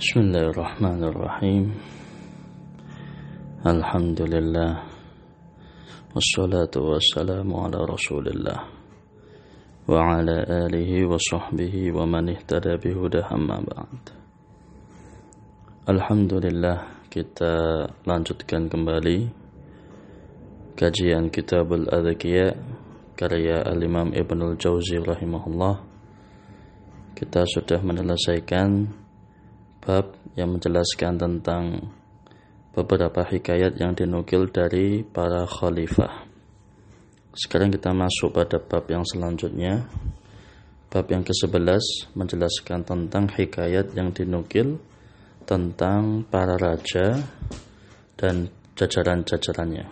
Bismillahirrahmanirrahim. Alhamdulillah. Wassalatu wassalamu ala Rasulillah wa ala alihi wa sahbihi wa man ihtada bihudah amma ba'd. Alhamdulillah, kita lanjutkan kembali kajian Kitabul Adhkiya karya Al-Imam Ibnul Jauzi rahimahullah. Kita sudah menyelesaikan bab yang menjelaskan tentang beberapa hikayat yang dinukil dari para khalifah. Sekarang kita masuk pada bab yang selanjutnya. Bab yang ke-11 menjelaskan tentang hikayat yang dinukil tentang para raja dan jajaran-jajarannya.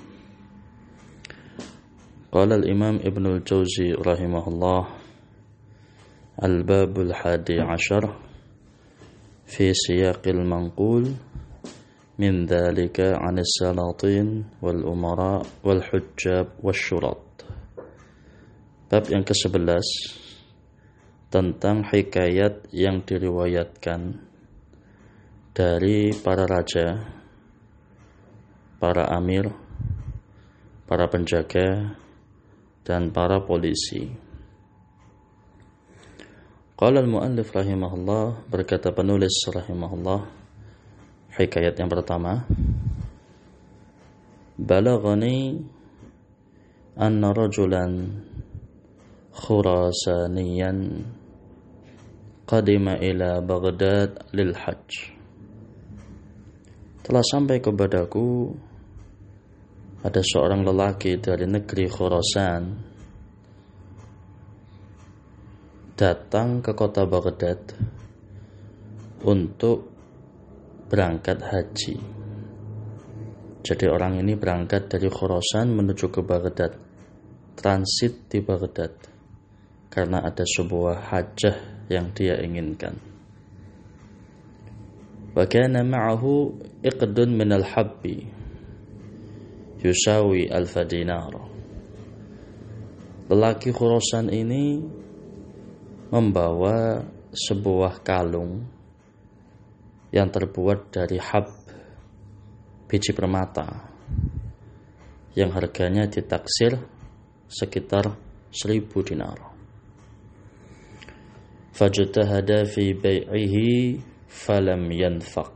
Qala al-Imam Ibnul Jauzi rahimahullah, al-babul hadi ashar في سياق المنقول من ذلك عن السلاطين والأمراء والحجاب والشرط. Bab yang ke-11 tentang hikayat yang diriwayatkan dari para raja, para amir, para penjaga, dan para polisi. Qala al-muallif rahimahullah, berkata penulis rahimahullah, hikayat yang pertama, balaghani anna rajulan khurasaniyan qadima ila Baghdad lil hajj. Telah sampai kepadaku ada seorang lelaki dari negeri Khurasan datang ke kota Baghdad untuk berangkat haji. Jadi orang ini berangkat dari Khurasan menuju ke Baghdad, transit di Baghdad karena ada sebuah hajah yang dia inginkan. Wa kana ma'ahu iqdun min al-habbi yusawi alfa dinar. Lelaki Khurasan ini membawa sebuah kalung yang terbuat dari hab, biji permata, yang harganya ditaksir sekitar 1.000 dinar. Fajtahada fi bai'ihi falam yanfaq.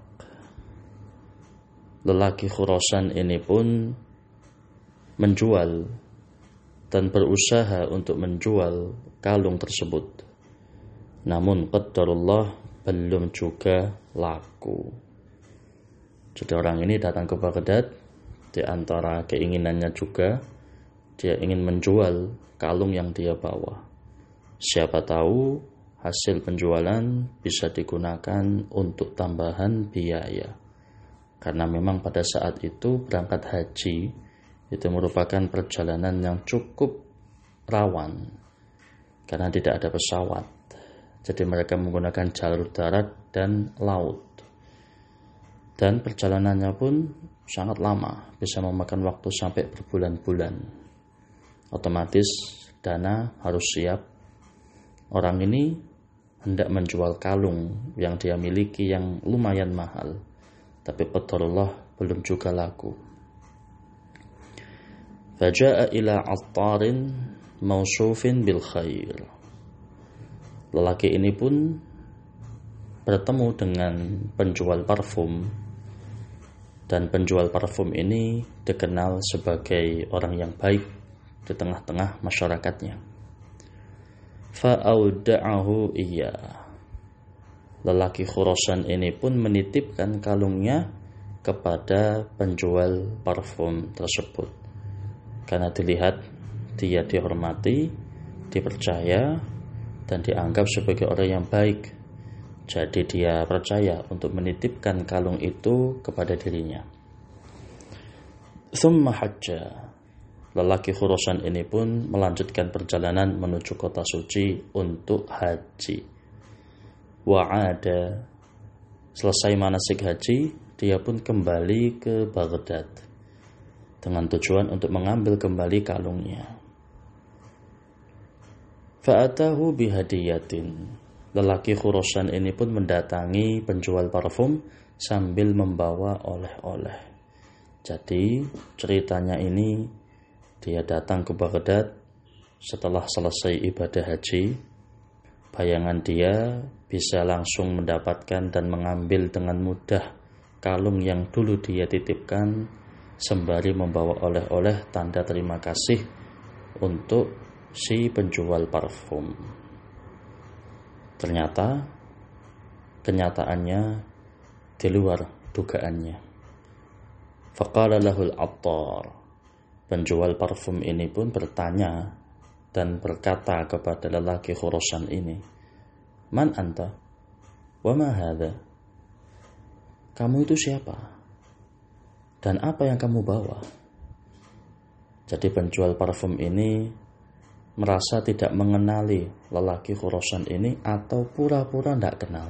Lelaki Khurasan ini pun menjual dan berusaha untuk menjual kalung tersebut. Namun qadarullah belum juga laku. Jadi orang ini datang ke Baghdad, di antara keinginannya juga dia ingin menjual kalung yang dia bawa. Siapa tahu hasil penjualan bisa digunakan untuk tambahan biaya. Karena memang pada saat itu berangkat haji itu merupakan perjalanan yang cukup rawan karena tidak ada pesawat. Jadi mereka menggunakan jalur darat dan laut. Dan perjalanannya pun sangat lama, bisa memakan waktu sampai berbulan-bulan. Otomatis dana harus siap. Orang ini hendak menjual kalung yang dia miliki yang lumayan mahal, tapi qadarullah belum juga laku. Faja'a ila 'attarin mausufin bil khair. Lelaki ini pun bertemu dengan penjual parfum, dan penjual parfum ini dikenal sebagai orang yang baik di tengah-tengah masyarakatnya. Fa'auda'ahu iya. Lelaki Khurasan ini pun menitipkan kalungnya kepada penjual parfum tersebut, karena dilihat dia dihormati, dipercaya, dan dianggap sebagai orang yang baik. Jadi dia percaya untuk menitipkan kalung itu kepada dirinya. Thumma hajja. Lelaki Khurasan ini pun melanjutkan perjalanan menuju kota suci untuk haji. Wa'ada. Selesai manasik haji, dia pun kembali ke Baghdad dengan tujuan untuk mengambil kembali kalungnya. Fa'atahu bihadiyatin. lelaki Khurasan ini pun mendatangi penjual parfum sambil membawa oleh-oleh. Jadi ceritanya ini, dia datang ke Baghdad setelah selesai ibadah haji. Bayangan dia bisa langsung mendapatkan dan mengambil dengan mudah kalung yang dulu dia titipkan, sembari membawa oleh-oleh tanda terima kasih untuk si penjual parfum. Ternyata kenyataannya di luar dugaannya. Faqala lahul attar. Penjual parfum ini pun bertanya dan berkata kepada lelaki Khurasan ini, "Man anta? Wa ma hadha?" Kamu itu siapa? Dan apa yang kamu bawa? Jadi penjual parfum ini merasa tidak mengenali lelaki Khurasan ini atau pura-pura tidak kenal.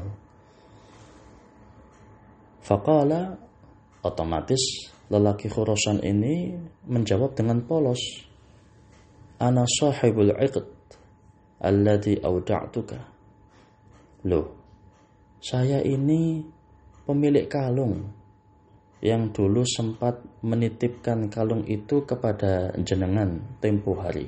Faqala, otomatis lelaki Khurasan ini menjawab dengan polos, "Ana sahibul 'iqd alladhi awda'tuka." Loh, saya ini pemilik kalung yang dulu sempat menitipkan kalung itu kepada jenengan tempo hari.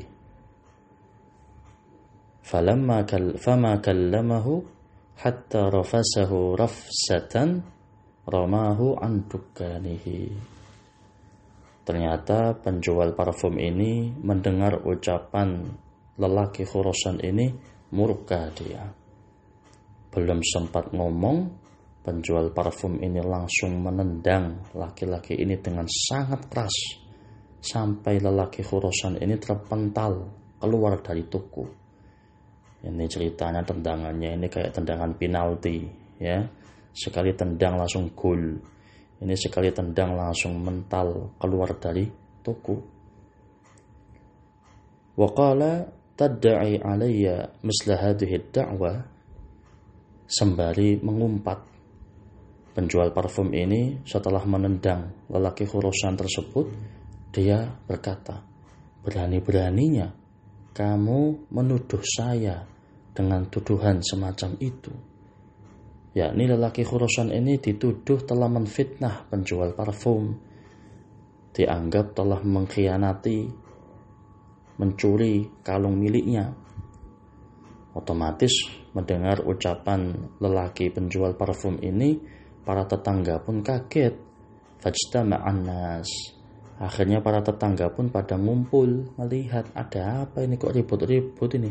Fama kallamahu hatta rafasahu rafsatan ramahu an dukanihi. Ternyata penjual parfum ini mendengar ucapan lelaki Khurasan ini, murka dia. Belum sempat ngomong, penjual parfum ini langsung menendang laki-laki ini dengan sangat keras, sampai lelaki Khurasan ini terpental keluar dari toko. Ini ceritanya, tendangannya ini kayak tendangan penalti, ya. Sekali tendang langsung gol. Ini sekali tendang langsung mental keluar dari toko. Wa qala tadda'i alayya misla hadhihi ad-da'wa. Sembari mengumpat, penjual parfum ini setelah menendang lelaki Khurasan tersebut, dia berkata, "Berani-beraninya kamu menuduh saya dengan tuduhan semacam itu." Yakni lelaki Khurasan ini dituduh telah menfitnah penjual parfum, dianggap telah mengkhianati, mencuri kalung miliknya. Otomatis mendengar ucapan lelaki penjual parfum ini, para tetangga pun kaget. Fajtama'an nas. Akhirnya para tetangga pun pada ngumpul melihat ada apa ini, kok ribut-ribut ini.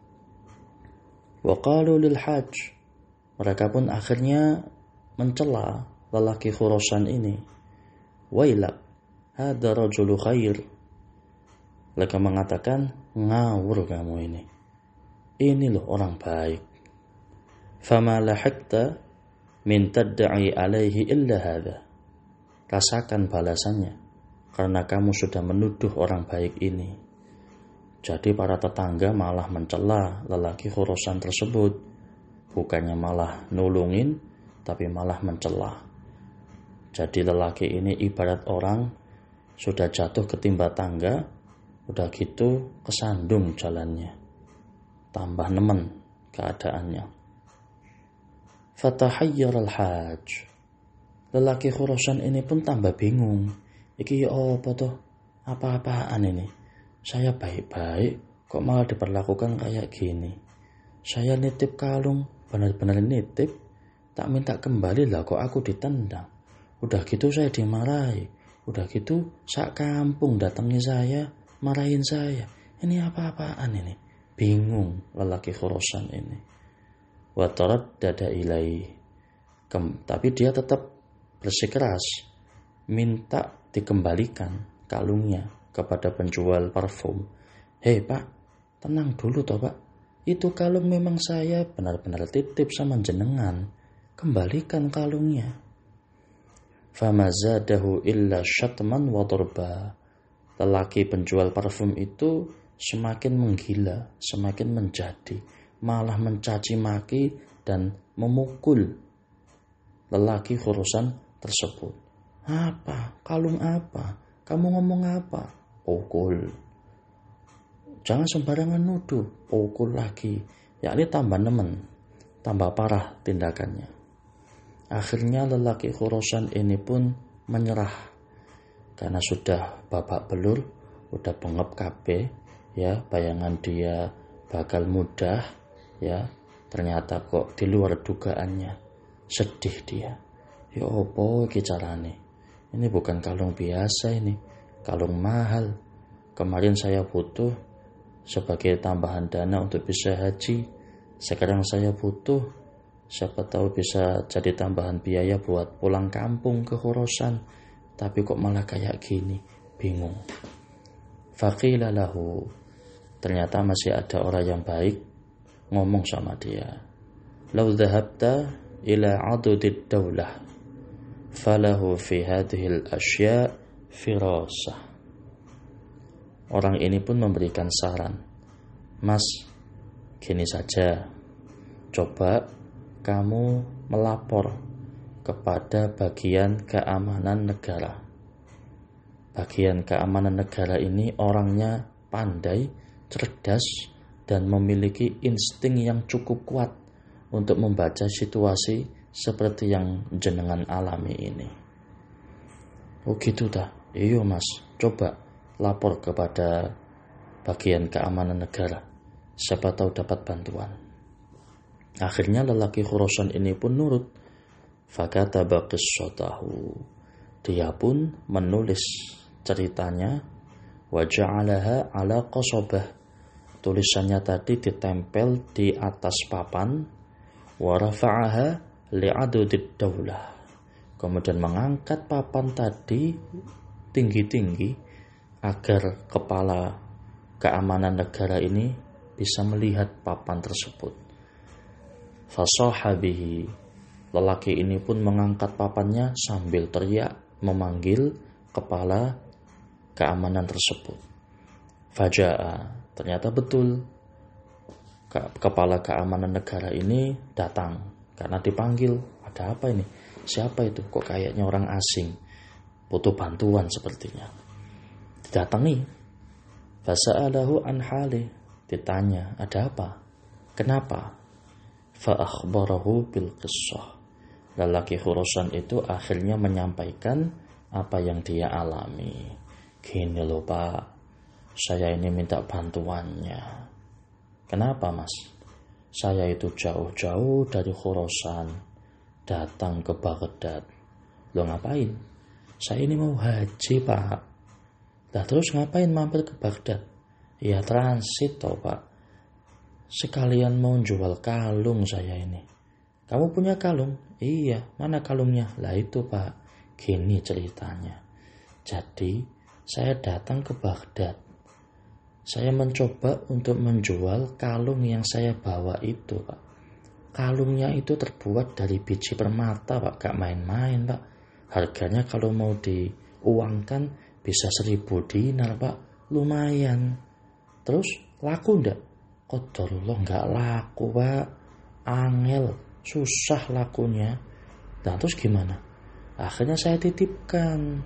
Wa qalu lil hajj. Mereka pun akhirnya mencela lelaki Khurasan ini. Wailak, hada rajulu khair. Mereka mengatakan, ngawur kamu ini. Ini loh orang baik. Fama lahakta min tadda'i alaihi illa hadha. Rasakan balasannya, karena kamu sudah menuduh orang baik ini. Jadi para tetangga malah mencela lelaki Khurasan tersebut. Bukannya malah nulungin, tapi malah mencela. Jadi lelaki ini ibarat orang sudah jatuh ketimpa tangga, udah gitu kesandung jalannya, tambah nemen keadaannya. Fatahayyar al-hajj. Lelaki Khurasan ini pun tambah bingung. Iki apa toh? Apa-apaan ini? Saya baik-baik, kok malah diperlakukan kayak gini? Saya nitip kalung, benar-benar nitip, tak minta kembali lah kok aku ditendang. Udah gitu saya dimarahi. Udah gitu sak kampung datangi saya, marahin saya. Ini apa-apaan ini? Bingung lelaki Khurasan ini. Wa taraddada ilai. Tapi dia tetap bersikeras minta dikembalikan kalungnya kepada penjual parfum. "Hei Pak, tenang dulu toh Pak. Itu kalung memang saya benar-benar titip sama jenengan. Kembalikan kalungnya." Fama zadahu illa syatman wa darba. Lelaki penjual parfum itu semakin menggila, semakin menjadi, malah mencaci maki dan memukul lelaki Khurasan tersebut. "Apa? Kalung apa? Kamu ngomong apa?" "Pukul." "Jangan sembarangan nuduh." "Pukul lagi." Yakni tambah nemen. tambah parah tindakannya. Akhirnya lelaki Khurasan ini pun menyerah karena sudah babak belur, udah bengep kabeh ya, bayangan dia bakal mudah ya, ternyata kok di luar dugaannya. Sedih dia. Ya opo iki carane? Ini bukan kalung biasa, ini kalung mahal. Kemarin saya butuh sebagai tambahan dana untuk bisa haji. Sekarang saya butuh, siapa tahu bisa jadi tambahan biaya buat pulang kampung ke Khurasan. Tapi kok malah kayak gini, bingung. Faqila lahu, ternyata masih ada orang yang baik ngomong sama dia. Lau dhahabta ila adudid daulah falahu fi hadhil asya firasah. Orang ini pun memberikan saran. Mas, gini saja, coba kamu melapor kepada bagian keamanan negara. Bagian keamanan negara ini orangnya pandai, cerdas, dan memiliki insting yang cukup kuat untuk membaca situasi seperti yang jenengan alami ini. Oh gitu dah. Iya mas, coba lapor kepada bagian keamanan negara. Siapa tahu dapat bantuan. Akhirnya lelaki Khurasan ini pun nurut. Fakataba qissatahu. Dia pun menulis ceritanya. Wa ja'alaha ala qasabah. Tulisannya tadi ditempel di atas papan. Wa rafa'aha li'adudid daulah. Kemudian mengangkat papan tadi tinggi-tinggi agar kepala keamanan negara ini bisa melihat papan tersebut. Fasahabihi, lelaki ini pun mengangkat papannya sambil teriak memanggil kepala keamanan tersebut. Faja'a, ternyata betul kepala keamanan negara ini datang karena dipanggil. Ada apa ini? Siapa itu? Kok kayaknya orang asing, butuh bantuan sepertinya. Didatangi. Fasa'alahu an hali, ditanya, ada apa? Kenapa? Fa'akhbarahu bil qissah. Lelaki Khurasan itu akhirnya menyampaikan apa yang dia alami. Gini loh Pak, saya ini minta bantuannya. Kenapa mas? Saya itu jauh-jauh dari Khurasan datang ke Baghdad. Lo ngapain? Saya ini mau haji Pak. Lah terus ngapain mampir ke Baghdad? Ya transit toh Pak. Sekalian mau jual kalung saya ini. Kamu punya kalung? Iya, mana kalungnya? Lah itu Pak. Gini ceritanya. Jadi saya datang ke Baghdad. Saya mencoba untuk menjual kalung yang saya bawa itu Pak. Kalungnya itu terbuat dari biji permata Pak. Gak main-main Pak. Harganya kalau mau diuangkan bisa 1.000 dinar Pak. Lumayan. Terus laku ndak? Qadarullah nggak laku Pak. Angel, susah lakunya. Nah terus gimana? Akhirnya saya titipkan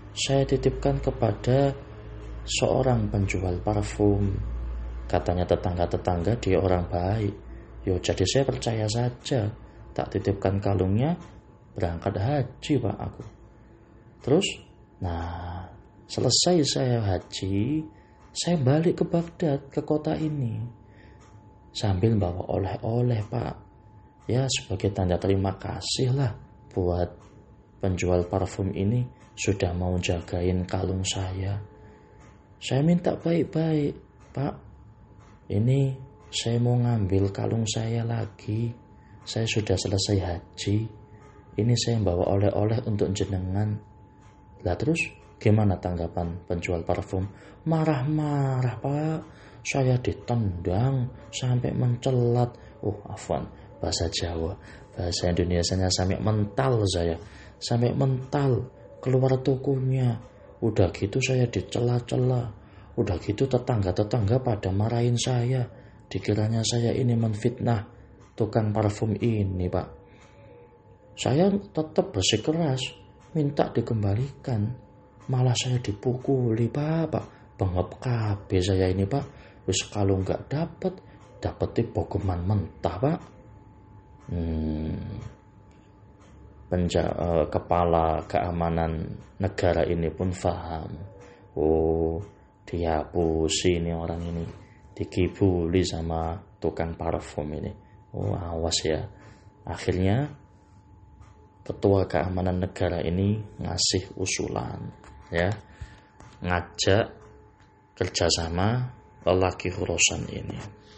kepada seorang penjual parfum. Katanya tetangga-tetangga dia orang baik. Yo jadi saya percaya saja. Tak titipkan kalungnya, berangkat haji Pak aku. Terus, nah selesai saya haji, saya balik ke Baghdad, ke kota ini. Sambil bawa oleh-oleh Pak. Ya sebagai tanda terima kasih lah buat penjual parfum ini sudah mau jagain kalung saya. Saya minta baik-baik, Pak. Ini saya mau ngambil kalung saya lagi. Saya sudah selesai haji. Ini saya bawa oleh-oleh untuk jenengan. Lah terus gimana tanggapan penjual parfum? Marah-marah Pak. Saya ditendang sampai mencelat. Oh afwan, bahasa Jawa. Bahasa Indonesianya sampai mental saya. Sampai mental keluar tokonya. Udah gitu saya dicela-cela. Udah gitu tetangga-tetangga pada marahin saya. Dikiranya saya ini menfitnah tukang parfum ini Pak. Saya tetap bersikeras minta dikembalikan. Malah saya dipukuli Pak. Bengep kabeh saya ini Pak. Wis kalau nggak dapat bogoman mentah Pak. Kepala keamanan negara ini pun paham. Oh, dihapusi ini orang ini, dikibuli sama tukang parfum ini. Oh, awas ya. Akhirnya ketua keamanan negara ini ngasih usulan, ya, ngajak kerjasama lelaki Khurasan ini.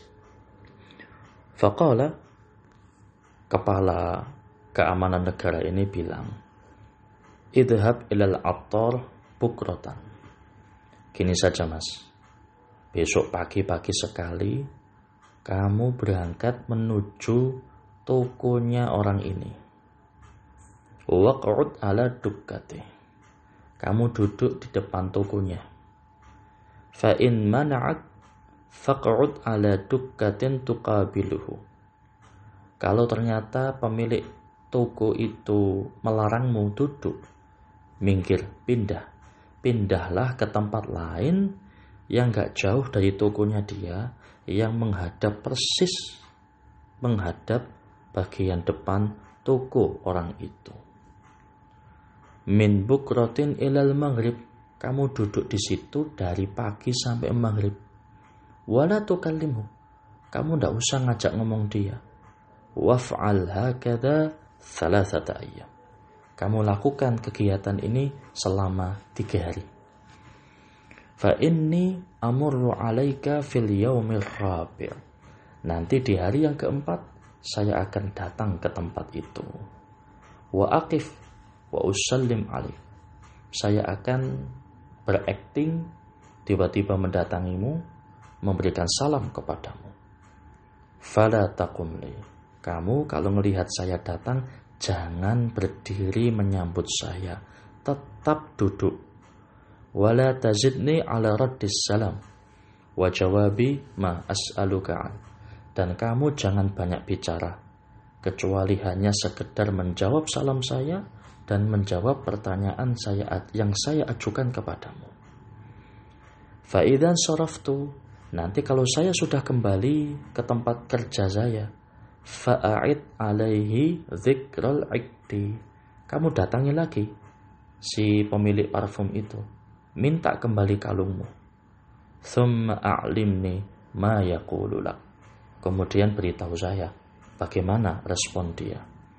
Faqala, kepala keamanan negara ini bilang, idhab ilal attar bukratan. Gini saja mas, besok pagi-pagi sekali kamu berangkat menuju tokonya orang ini. Waq'ud ala dukkati. Kamu duduk di depan tokonya. Fa in mana'ak faq'ud ala dukkatin tuqabiluhu. Kalau ternyata pemilik toko itu melarangmu duduk, minggir, pindahlah ke tempat lain yang gak jauh dari tokonya dia, yang menghadap persis menghadap bagian depan toko orang itu. Min bukratin ilal maghrib. Kamu duduk di situ dari pagi sampai maghrib. Wala tukallimhu. Kamu ndak usah ngajak ngomong dia. Waf'al hakadha thalathata ayyam. Kamu lakukan kegiatan ini selama 3 hari. Fa inni amurru alaika fil yaumir rabi'. Nanti di hari yang keempat saya akan datang ke tempat itu. Wa aqif wa usallim alaik. Saya akan berakting, tiba-tiba mendatangimu, memberikan salam kepadamu. Fala taqum li. Kamu kalau melihat saya datang, jangan berdiri menyambut saya, tetap duduk. Wala tazidni ala raddis salam wa jawabi ma as'aluka an. Dan kamu jangan banyak bicara, kecuali hanya sekedar menjawab salam saya dan menjawab pertanyaan yang saya ajukan kepadamu. Fa idzan saraftu, nanti kalau saya sudah kembali ke tempat kerja saya, fa'a'id alaihi dzikral ikti. Kamu datangi lagi si pemilik parfum itu, minta kembali kalungmu. Thumma a'limni ma yaqulu lak. Kemudian beritahu saya bagaimana respon dia.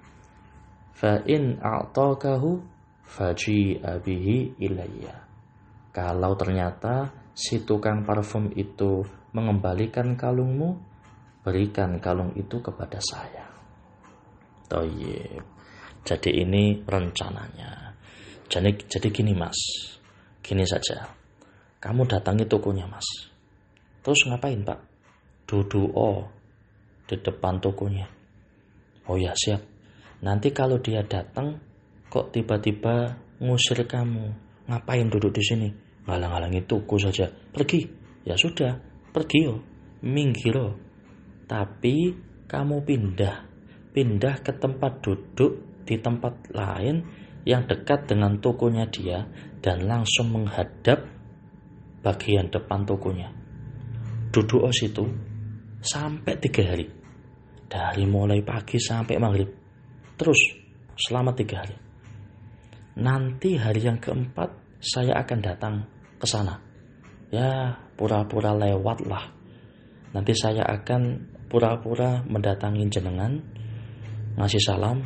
Fa in a'takahu faji'a bihi ilayya. Kalau ternyata si tukang parfum itu mengembalikan kalungmu, berikan kalung itu kepada saya. Thayyib. Jadi ini rencananya. Jadi gini mas, gini saja. Kamu datangi tokonya mas. Terus ngapain pak? Duduk di depan tokonya. Oh ya siap. Nanti kalau dia datang, kok tiba-tiba ngusir kamu, ngapain duduk di sini? Ngalang-halangi toko saja. Pergi. Ya sudah, pergi minggir. Tapi kamu pindah ke tempat duduk di tempat lain yang dekat dengan tokonya dia dan langsung menghadap bagian depan tokonya. Duduk situ sampai 3 hari. Dari mulai pagi sampai maghrib. Terus selama 3 hari. Nanti hari yang keempat saya akan datang ke sana. Ya, pura-pura lewat lah. Nanti saya akan pura-pura mendatangi jenengan, ngasih salam.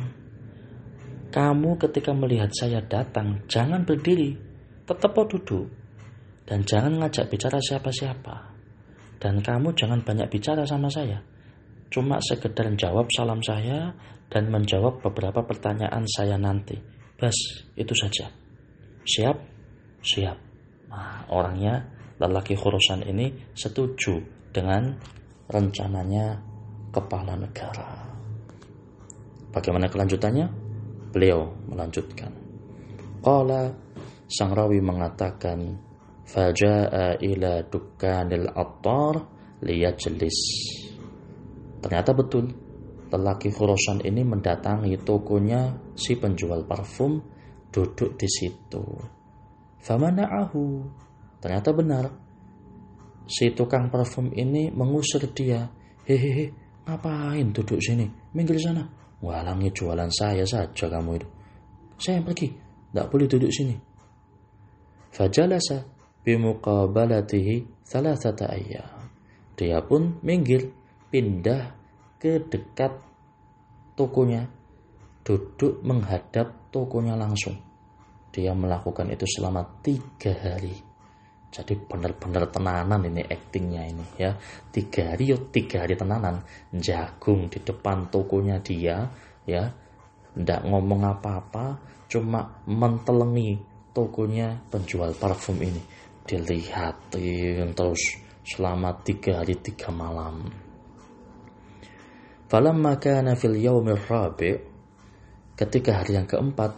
Kamu ketika melihat saya datang, jangan berdiri, tetap duduk. Dan jangan ngajak bicara siapa-siapa. Dan kamu jangan banyak bicara sama saya. Cuma sekedar jawab salam saya dan menjawab beberapa pertanyaan saya nanti. Bas, itu saja. Siap? Siap. Nah, orangnya, lelaki Khurasan ini setuju dengan rencananya kepala negara. Bagaimana kelanjutannya? Beliau melanjutkan. Qala, sang rawi mengatakan, faja'a ila dukkanil attar liyajlis. Ternyata betul, lelaki Khurasan ini mendatangi tokonya si penjual parfum, duduk di situ. Famana'ahu. Ternyata benar. Si tukang parfum ini mengusir dia. Hehehe, ngapain duduk sini? Minggir sana. Menghalangi jualan saya saja kamu itu. Saya pergi, tidak boleh duduk sini. Fajalasa bimuqabalatihi thalathata ayyam. Dia pun minggir, pindah ke dekat tokonya, duduk menghadap tokonya langsung. Dia melakukan itu selama 3 hari. Jadi benar-benar tenanan ini aktingnya ini ya. 3 hari 3 hari tenanan. Jagung di depan tokonya dia ya. Nggak ngomong apa-apa, cuma mentelengi tokonya penjual parfum ini. Dilihatin terus selama 3 hari 3 malam. Falamma kana fil yaumir rabi', ketika hari yang keempat,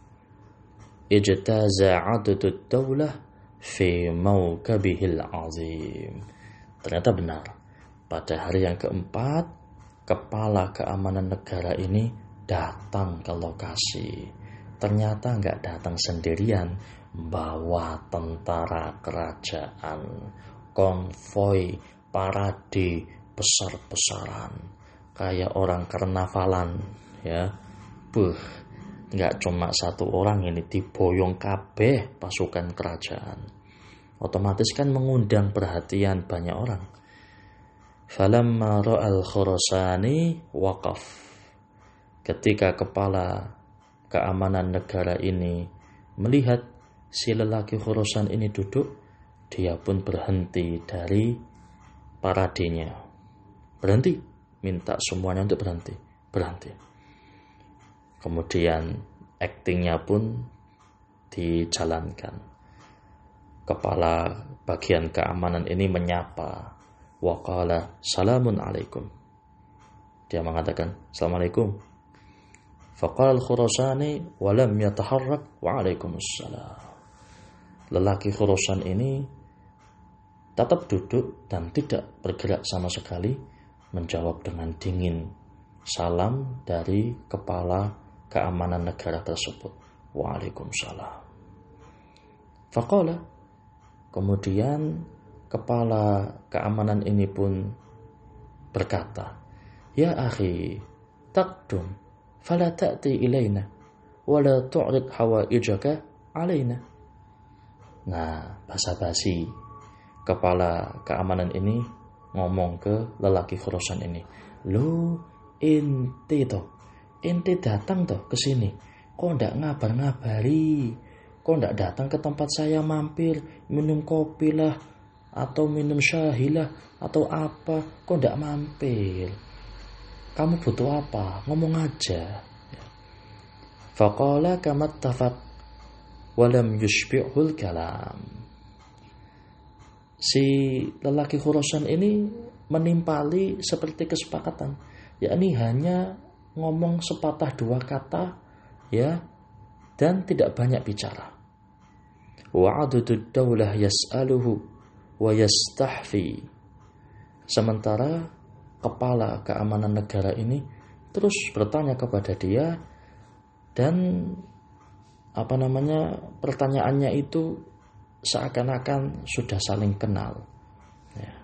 ijtaza 'adadud daulah fi mawkabihil azim. Ternyata benar. Pada hari yang keempat, kepala keamanan negara ini datang ke lokasi. Ternyata nggak datang sendirian, bawa tentara kerajaan, konvoi, parade besar-besaran, kayak orang karnavalan, ya. Nggak cuma 1 orang ini, diboyong kabeh pasukan kerajaan. Otomatis kan mengundang perhatian banyak orang. Falamma ra'al Khurasani waqaf. Ketika kepala keamanan negara ini melihat si lelaki Khurasan ini duduk, dia pun berhenti dari paradenya. Berhenti, minta semuanya untuk berhenti. Kemudian aktingnya pun dijalankan. Kepala bagian keamanan ini menyapa, waqala salamun alaikum. Dia mengatakan assalamualaikum. Faqala al-Khurasani wa lam yataharrak wa alaikumussalam. Lelaki Khurasan ini tetap duduk dan tidak bergerak sama sekali, menjawab dengan dingin salam dari kepala keamanan negara tersebut. Waalaikumsalam. Faqala, kemudian kepala keamanan ini pun berkata, ya akhi, taqdum fala ta'ti ilaina wala tu'rid hawaijaka alaina. Nah, basa-basi kepala keamanan ini ngomong ke lelaki Khurasan ini, lu ente datang toh ke sini, kok ndak ngabar-ngabari, kok ndak datang ke tempat saya mampir minum kopi lah atau minum syahih lah atau apa, kok ndak mampir, kamu butuh apa, ngomong aja. Faqala kama tafaq walam yushbi'hul kalam. Si lelaki Khurasan ini menimpali seperti kesepakatan, yakni hanya ngomong sepatah 2 kata ya, dan tidak banyak bicara. Wa 'adudud daulah yas'aluhu wa yastahfi. Sementara kepala keamanan negara ini terus bertanya kepada dia, dan pertanyaannya itu seakan-akan sudah saling kenal. Ya.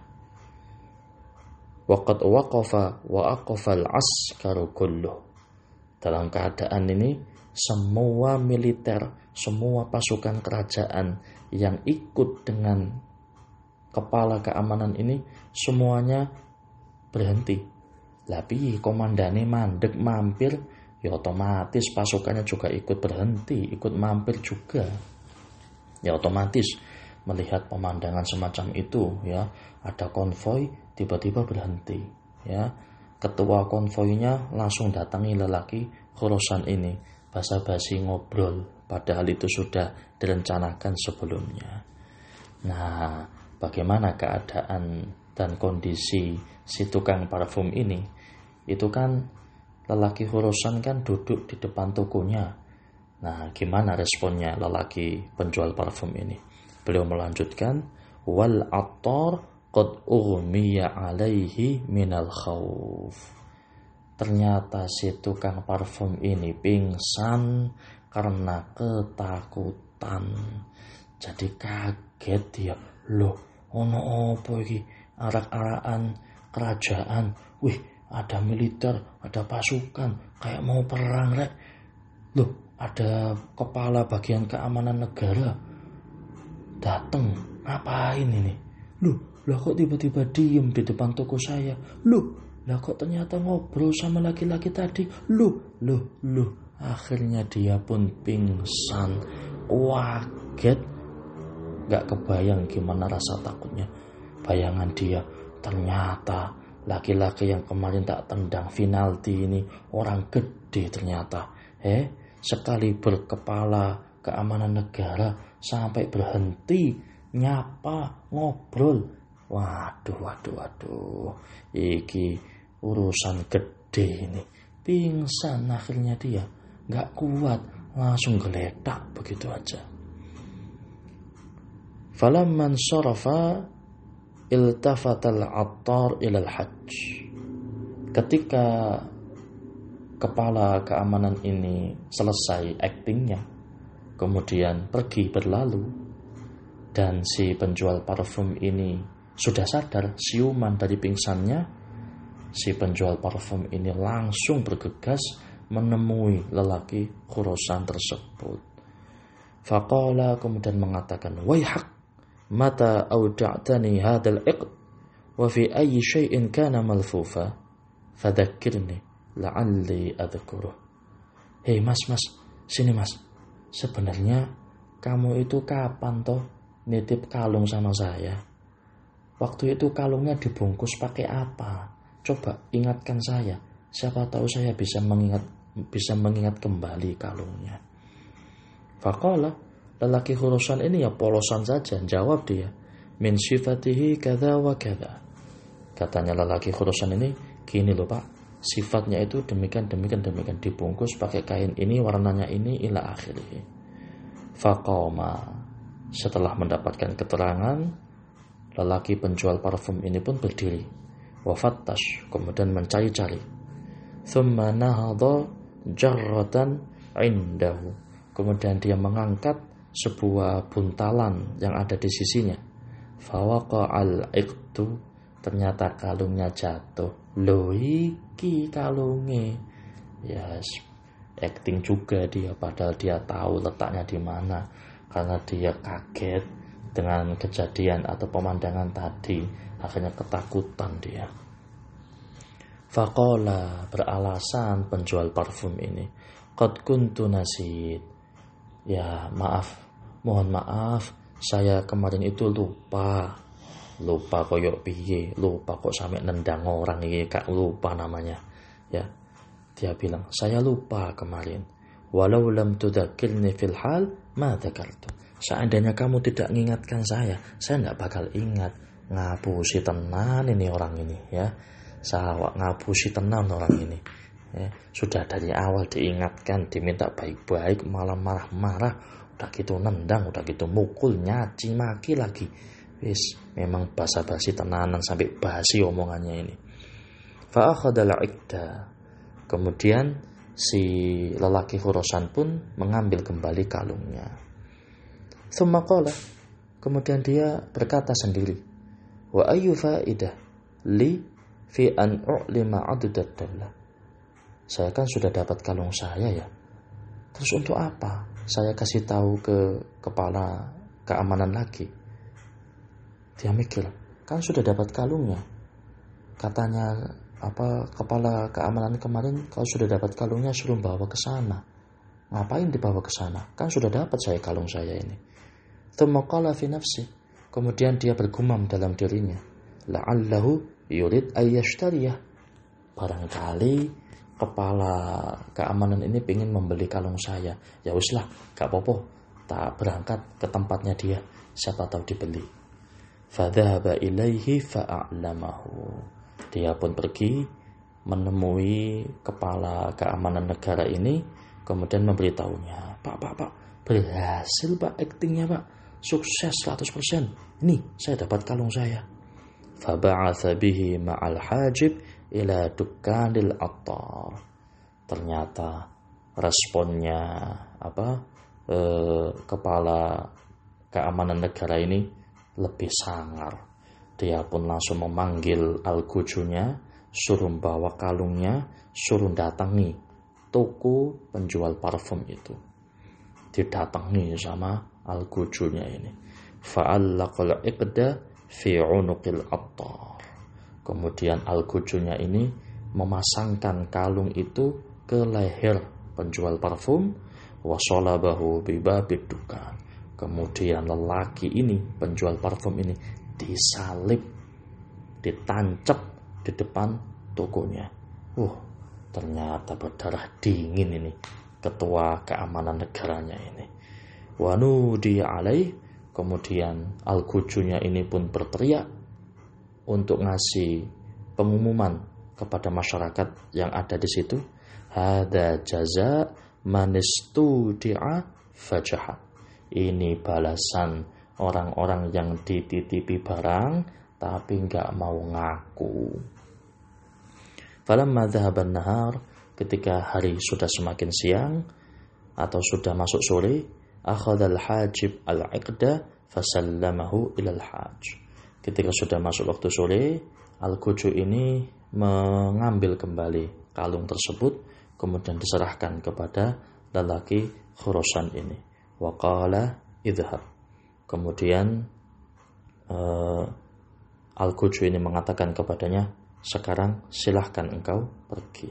Waqad waqafa wa aqafa al-askaru kulluh. Dalam keadaan ini semua militer, semua pasukan kerajaan yang ikut dengan kepala keamanan ini semuanya berhenti. Lah piye komandane mandek mampir, ya otomatis pasukannya juga ikut berhenti, ikut mampir juga. Ya otomatis melihat pemandangan semacam itu ya, ada konvoi tiba-tiba berhenti ya. Ketua konvoinya langsung datangi lelaki Khurasan ini, basa-basi ngobrol, padahal itu sudah direncanakan sebelumnya. Nah, bagaimana keadaan dan kondisi si tukang parfum ini? Itu kan lelaki Khurasan kan duduk di depan tokonya. Nah, gimana responnya lelaki penjual parfum ini? Beliau melanjutkan, wal attar qad ughmiya alaihi minal khawf. Ternyata si tukang parfum ini pingsan karena ketakutan. Jadi kaget dia. Loh, ono apa iki? Arak-arakan kerajaan. Wih, ada militer, ada pasukan, kayak mau perang rek. Loh, ada kepala bagian keamanan negara datang, ngapain ini? Loh, lah kok tiba-tiba diem di depan toko saya? Loh, lah kok ternyata ngobrol sama laki-laki tadi? Loh. Akhirnya dia pun pingsan, kaget, gak kebayang gimana rasa takutnya. Bayangan dia, ternyata laki-laki yang kemarin tak tendang penalti ini orang gede ternyata. Sekali berkepala keamanan negara sampai berhenti nyapa ngobrol. Waduh. Iki urusan gede ini. Pingsan akhirnya dia. Gak kuat, langsung geletak begitu aja. Falamman sarafa iltafatal attar ilal hajj. Ketika kepala keamanan ini selesai aktingnya, kemudian pergi berlalu, dan si penjual parfum ini sudah sadar siuman dari pingsannya, si penjual parfum ini langsung bergegas menemui lelaki Khurasan tersebut. Faqala, kemudian mengatakan, "Waihak, mata auda'tani hadzal iqd wa fi ayyi syai'in kana malfufa fadzakkirni la'alli adzkuruh." Hei mas, sini mas. Sebenarnya kamu itu kapan toh nitip kalung sama saya? Waktu itu kalungnya dibungkus pakai apa? Coba ingatkan saya. Siapa tahu saya bisa mengingat kembali kalungnya. Faqala, lelaki Khurasan ini ya polosan saja, jawab dia, min sifatihi kadza wa kadza. Katanya lelaki Khurasan ini, gini loh Pak, sifatnya itu demikian, dibungkus pakai kain ini, warnanya ini, ila akhirih. Faqama, setelah mendapatkan keterangan, lelaki penjual parfum ini pun berdiri, wafattash, kemudian mencari-cari. Thumma nahadha jarratan indahu, kemudian dia mengangkat sebuah buntalan yang ada di sisinya. Fawaqa'al iqtu, ternyata kalungnya jatuh. Loh iki kalunge. Yes, acting juga dia, padahal dia tahu letaknya di mana, karena dia kaget dengan kejadian atau pemandangan tadi, akhirnya ketakutan dia. Faqala, beralasan penjual parfum ini, qad kuntu nasid. Ya mohon maaf, saya kemarin itu lupa koyok piye, lupa kok sampai nendang orang ini, kak lupa namanya. Ya, dia bilang, saya lupa kemarin. Walau lam tudzakirni fil hal ma dzakartu. Seandainya kamu tidak mengingatkan saya enggak bakal ingat. Ngapusi tenan ini orang ini, ya. Sawak ngapusi tenan orang ini. Ya, sudah dari awal diingatkan, diminta baik-baik, malah marah-marah, udah gitu nendang, udah gitu mukul, nyaci maki lagi. Wis, memang basa-basi tenanan sampai basi omongannya ini. Fa akhadal iqda. Kemudian si lelaki Khurasan pun mengambil kembali kalungnya. Tsumma qala, kemudian dia berkata sendiri, wa ayyu faidah li fi an u'lima adudat daulah. Saya kan sudah dapat kalung saya ya. Terus untuk apa saya kasih tahu ke kepala keamanan lagi? Dia mikir, kan sudah dapat kalungnya. Katanya kepala keamanan kemarin, kalau sudah dapat kalungnya suruh bawa ke sana. Ngapain dibawa ke sana? Kan sudah dapat saya kalung saya ini. Tsumma qala fi nafsi. Kemudian dia bergumam dalam dirinya, la'allahu yurid ayyashtariyah. Barangkali kepala keamanan ini ingin membeli kalung saya. Ya uslah, gak apa-apa, tak berangkat ke tempatnya dia, siapa tahu dibeli. Fadhaba ilaihi fa'a'lamahu. Dia pun pergi menemui kepala keamanan negara ini, kemudian memberitahunya, Pak, berhasil Pak aktingnya Pak, sukses 100%. Ini saya dapat kalung saya. Faba'atha bihi ma'al hajib ila dukkanil attar. Ternyata responnya kepala keamanan negara ini lebih sangar. Dia pun langsung memanggil al-gujunya, suruh bawa kalungnya, suruh datangi toko penjual parfum itu. Didatangi sama Al-Gujunya ini. Fa'allaqal iqda fi unuqil attar. Kemudian Al-Gujunya ini memasangkan kalung itu ke leher penjual parfum, wa shalabahu bi babid dukan. Kemudian lelaki ini, penjual parfum ini, disalib, ditancap di depan tokonya. Ternyata berdarah dingin ini ketua keamanan negaranya ini. Wa nudiya alaih. Kemudian Al-Gujunya ini pun berteriak untuk ngasih pengumuman kepada masyarakat yang ada di situ. Hada jaza manistudi'a fajahat. Ini balasan orang-orang yang dititipi barang tapi enggak mau ngaku. Falamma dhahaban nahar, ketika hari sudah semakin siang atau sudah masuk sore, akhadhal hajib al-iqda fasallamahu ilal haj. Ketika sudah masuk waktu sore, Al-Guju ini mengambil kembali kalung tersebut, kemudian diserahkan kepada lelaki Khurasan ini. Wa qala idhhab. Kemudian Al-Guju ini mengatakan kepadanya, sekarang silahkan engkau pergi.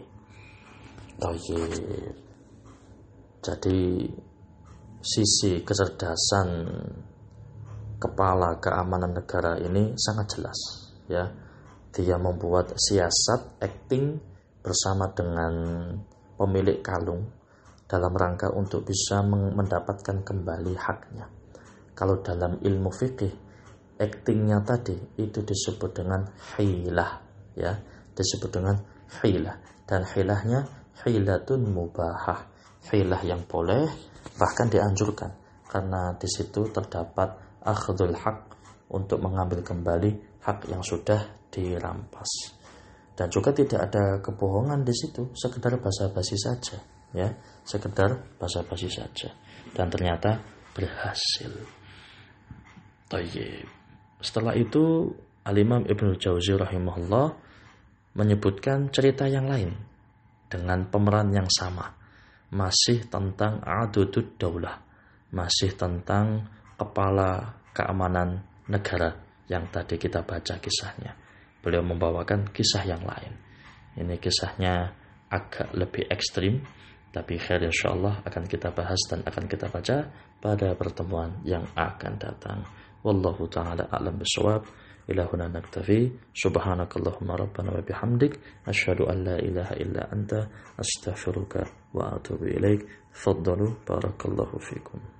Jadi sisi kecerdasan kepala keamanan negara ini sangat jelas, ya. Dia membuat siasat acting bersama dengan pemilik kalung dalam rangka untuk bisa mendapatkan kembali haknya. Kalau dalam ilmu fikih, actingnya tadi itu disebut dengan hilah, ya, disebut dengan hilah, dan hilahnya hilatun mubahah, hilah yang boleh, bahkan dianjurkan, karena di situ terdapat akhdul haq, untuk mengambil kembali hak yang sudah dirampas. Dan juga tidak ada kebohongan di situ, sekedar basa-basi saja, ya, sekedar basa-basi saja. Dan ternyata berhasil. Tayyib. Setelah itu Al-Imam Ibnu Jauzi rahimahullah menyebutkan cerita yang lain dengan pemeran yang sama, masih tentang adudud daulah, masih tentang kepala keamanan negara yang tadi kita baca kisahnya. Beliau membawakan kisah yang lain. Ini kisahnya agak lebih ekstrim, tapi khair insyaallah akan kita bahas dan akan kita baca pada pertemuan yang akan datang. Wallahu ta'ala a'lam bishawab. Ila huna naktafi. Subhanakallahumma rabbana wa bihamdik, asyhadu an la ilaha illa anta, astaghfiruka wa atubu ilaik. Faddalu, barakallahu fikum.